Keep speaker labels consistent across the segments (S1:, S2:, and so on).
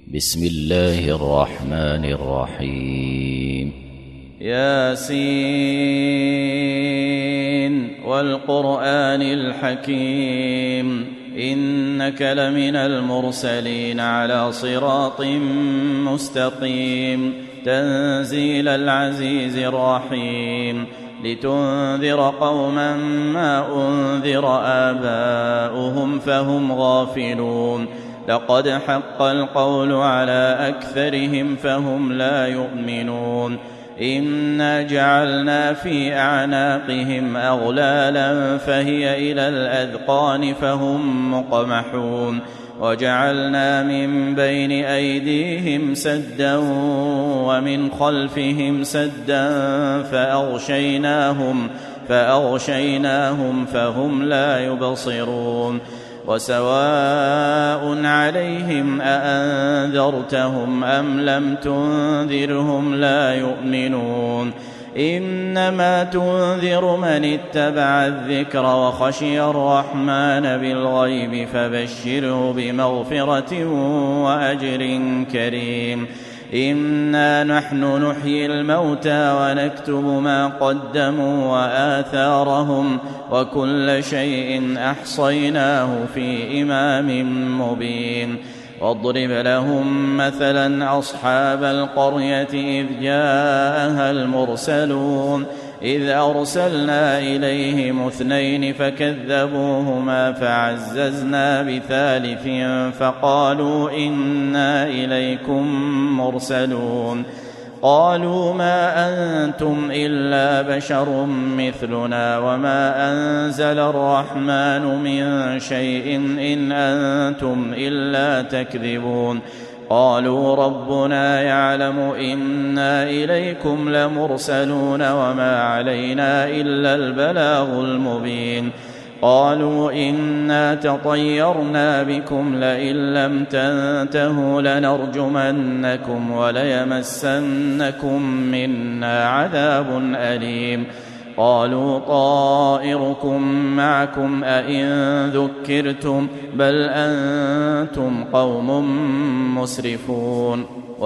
S1: بسم الله الرحمن الرحيم.
S2: ياسين والقرآن الحكيم إنك لمن المرسلين على صراط مستقيم تنزيل العزيز الرحيم لتنذر قوما ما أنذر آباؤهم فهم غافلون لقد حق القول على أكثرهم فهم لا يؤمنون إنا جعلنا في أعناقهم أغلالا فهي إلى الأذقان فهم مقمحون وجعلنا من بين أيديهم سدا ومن خلفهم سدا فأغشيناهم فهم لا يبصرون وسواء عليهم أأنذرتهم أم لم تنذرهم لا يؤمنون إنما تنذر من اتبع الذكر وخشي الرحمن بالغيب فبشره بمغفرة وأجر كريم إنا نحن نحيي الموتى ونكتب ما قدموا وآثارهم وكل شيء أحصيناه في إمام مبين واضرب لهم مثلا أصحاب القرية إذ جاءها المرسلون إذ أرسلنا إليهم 2 فكذبوهما فعززنا بثالث فقالوا إنا إليكم مرسلون قالوا ما أنتم إلا بشر مثلنا وما أنزل الرحمن من شيء إن أنتم إلا تكذبون قالوا ربنا يعلم إنا إليكم لمرسلون وما علينا إلا البلاغ المبين قالوا إنا تطيرنا بكم لئن لم تنتهوا لنرجمنكم وليمسنكم منا عذاب أليم قالوا طائركم معكم أئن ذكرتم بل أنتم قوم مسرفون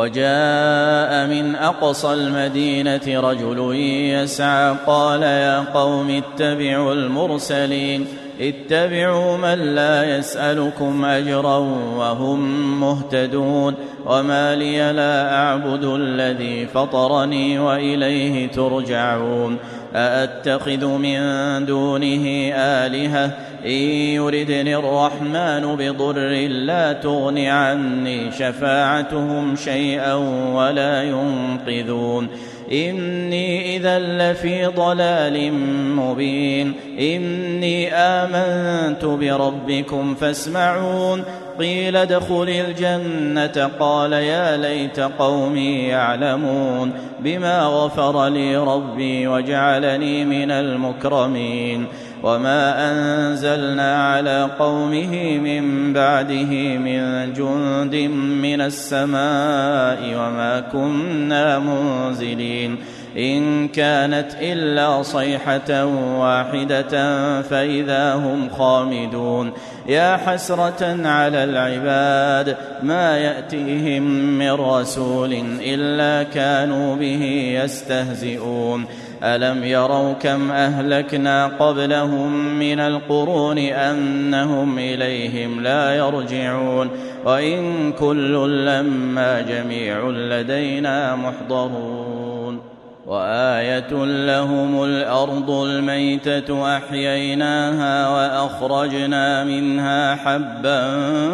S2: وجاء من أقصى المدينة رجل يسعى قال يا قوم اتبعوا المرسلين اتبعوا من لا يسألكم أجرا وهم مهتدون وما لي لا أعبد الذي فطرني وإليه ترجعون أأتخذ من دونه آلهة إن يردني الرحمن بضر لا تغن عني شفاعتهم شيئا ولا ينقذون إني إذا لفي ضلال مبين إني آمنت بربكم فاسمعون قيل ادخل الجنة قال يا ليت قومي يعلمون بما غفر لي ربي وجعلني من المكرمين وما أنزلنا على قومه من بعده من جند من السماء وما كنا منزلين إن كانت إلا صيحة واحدة فإذا هم خامدون يا حسرة على العباد ما يأتيهم من رسول إلا كانوا به يستهزئون ألم يروا كم أهلكنا قبلهم من القرون أنهم إليهم لا يرجعون وإن كل لما جميع لدينا محضرون وآية لهم الأرض الميتة أحييناها وأخرجنا منها حبا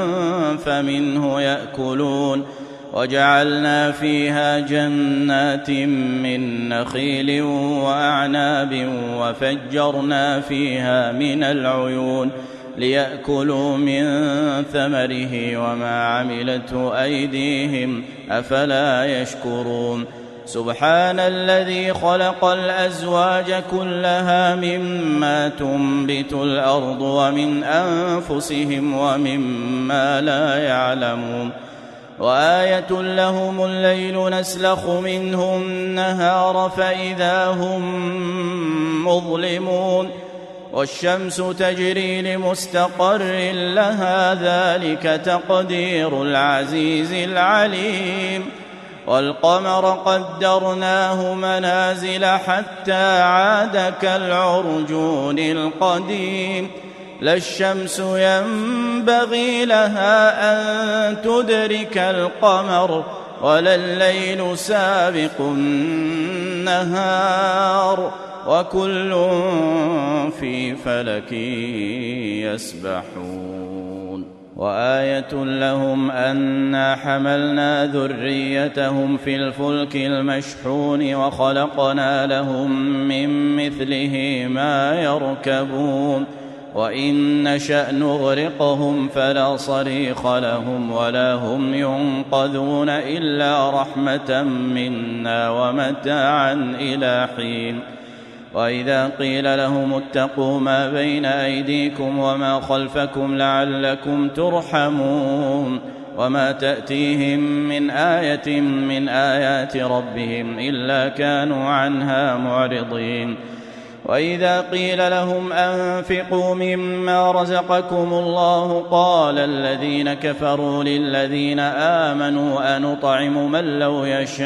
S2: فمنه يأكلون وجعلنا فيها جنات من نخيل وأعناب وفجرنا فيها من العيون ليأكلوا من ثمره وما عملته أيديهم أفلا يشكرون سبحان الذي خلق الأزواج كلها مما تنبت الأرض ومن أنفسهم ومما لا يعلمون وآية لهم الليل نسلخ منه النهار فإذا هم مظلمون والشمس تجري لمستقر لها ذلك تقدير العزيز العليم والقمر قدرناه منازل حتى عاد كالعرجون القديم لا الشمس ينبغي لها أن تدرك القمر ولا الليل سابق النهار وكل في فلك يسبحون وآية لهم أنا حملنا ذريتهم في الفلك المشحون وخلقنا لهم من مثله ما يركبون وإن نشأ نغرقهم فلا صريخ لهم ولا هم ينقذون إلا رحمة منا ومتاعا إلى حين وإذا قيل لهم اتقوا ما بين أيديكم وما خلفكم لعلكم ترحمون وما تأتيهم من آية من آيات ربهم إلا كانوا عنها معرضين وإذا قيل لهم أنفقوا مما رزقكم الله قال الذين كفروا للذين آمنوا أنطعم من لو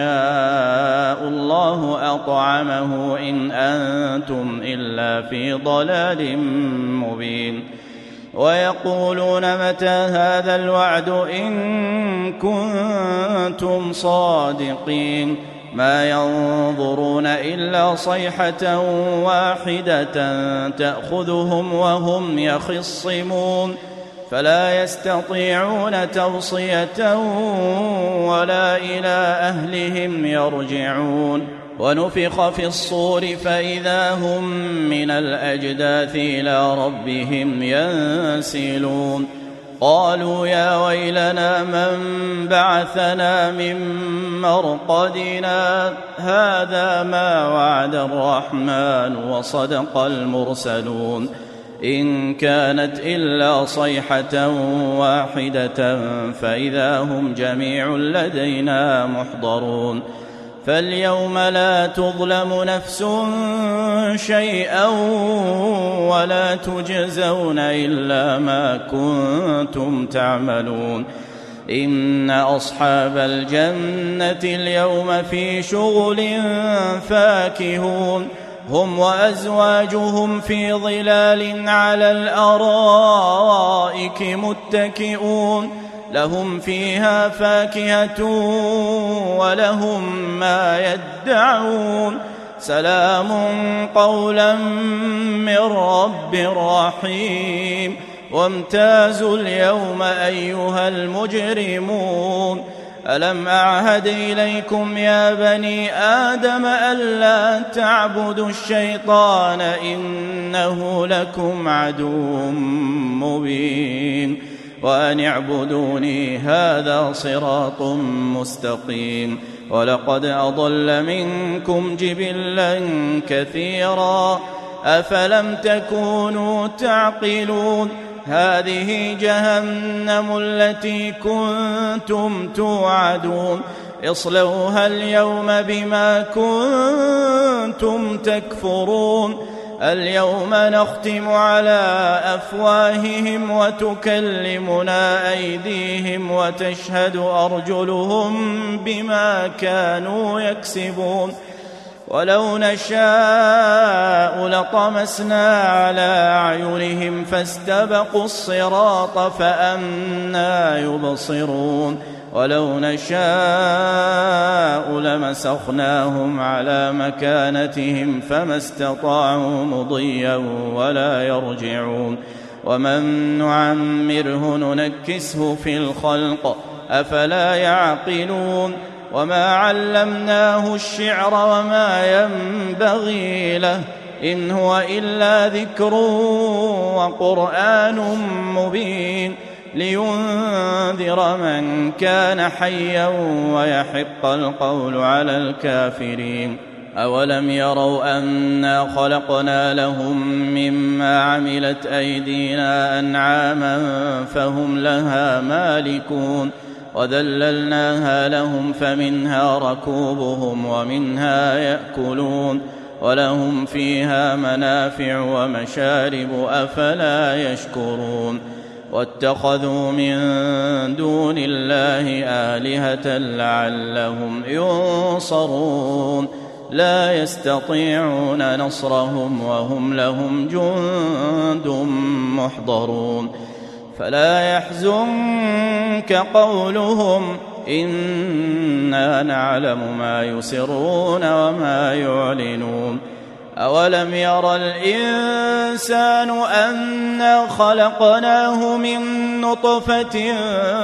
S2: يشاء الله أطعمه إن أنتم إلا في ضلال مبين ويقولون متى هذا الوعد إن كنتم صادقين ما ينظرون إلا صيحة واحدة تأخذهم وهم يخصمون فلا يستطيعون توصية ولا إلى أهلهم يرجعون ونفخ في الصور فإذا هم من الأجداث إلى ربهم ينسلون قالوا يا ويلنا من بعثنا من مرقدنا هذا ما وعد الرحمن وصدق المرسلون إن كانت إلا صيحة واحدة فإذا هم جميع لدينا محضرون فاليوم لا تظلم نفس شيئا ولا تجزون إلا ما كنتم تعملون إن أصحاب الجنة اليوم في شغل فاكهون هم وأزواجهم في ظلال على الأرائك متكئون لهم فيها فاكهة ولهم ما يدعون سلام قولا من رب رحيم وامتازوا اليوم أيها المجرمون ألم أعهد إليكم يا بني آدم ألا تعبدوا الشيطان إنه لكم عدو مبين وأن اعبدوني هذا صراط مستقيم ولقد أضل منكم جبلا كثيرا أفلم تكونوا تعقلون هذه جهنم التي كنتم توعدون اصلوها اليوم بما كنتم تكفرون اليوم نختم على أفواههم وتكلمنا أيديهم وتشهد أرجلهم بما كانوا يكسبون ولو نشاء لطمسنا على أعينهم فاستبقوا الصراط فأنى يبصرون ولو نشاء لمسخناهم على مكانتهم فما استطاعوا مضيا ولا يرجعون ومن نعمره ننكسه في الخلق أفلا يعقلون وما علمناه الشعر وما ينبغي له إن هو إلا ذكر وقرآن مبين لينذر من كان حيا ويحق القول على الكافرين أولم يروا أنا خلقنا لهم مما عملت أيدينا أنعاما فهم لها مالكون وذللناها لهم فمنها ركوبهم ومنها يأكلون ولهم فيها منافع ومشارب أفلا يشكرون واتخذوا من دون الله آلهة لعلهم ينصرون لا يستطيعون نصرهم وهم لهم جند محضرون فلا يحزنك قولهم إنا نعلم ما يسرون وما يعلنون أولم ير الإنسان أنا خلقناه من نطفة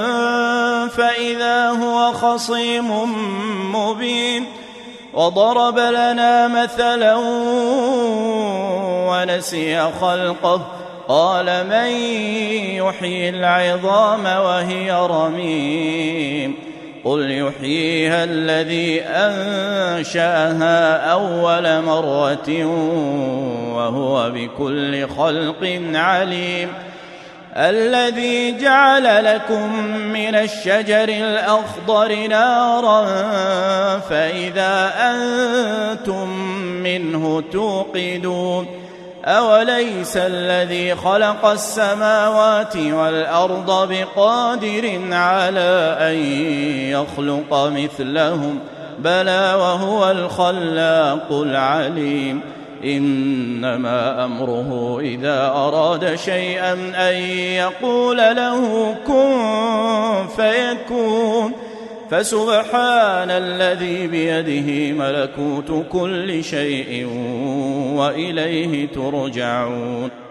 S2: فإذا هو خصيم مبين وضرب لنا مثلا ونسي خلقه قال من يحيي العظام وهي رميم قل يحييها الذي أنشأها أول مرة وهو بكل خلق عليم الذي جعل لكم من الشجر الأخضر نارا فإذا أنتم منه توقدون أوليس الذي خلق السماوات والأرض بقادر على أن يخلق مثلهم بلى وهو الخلاق العليم إنما أمره إذا أراد شيئا أن يقول له كن فيكون فسبحان الذي بيده ملكوت كل شيء وإليه ترجعون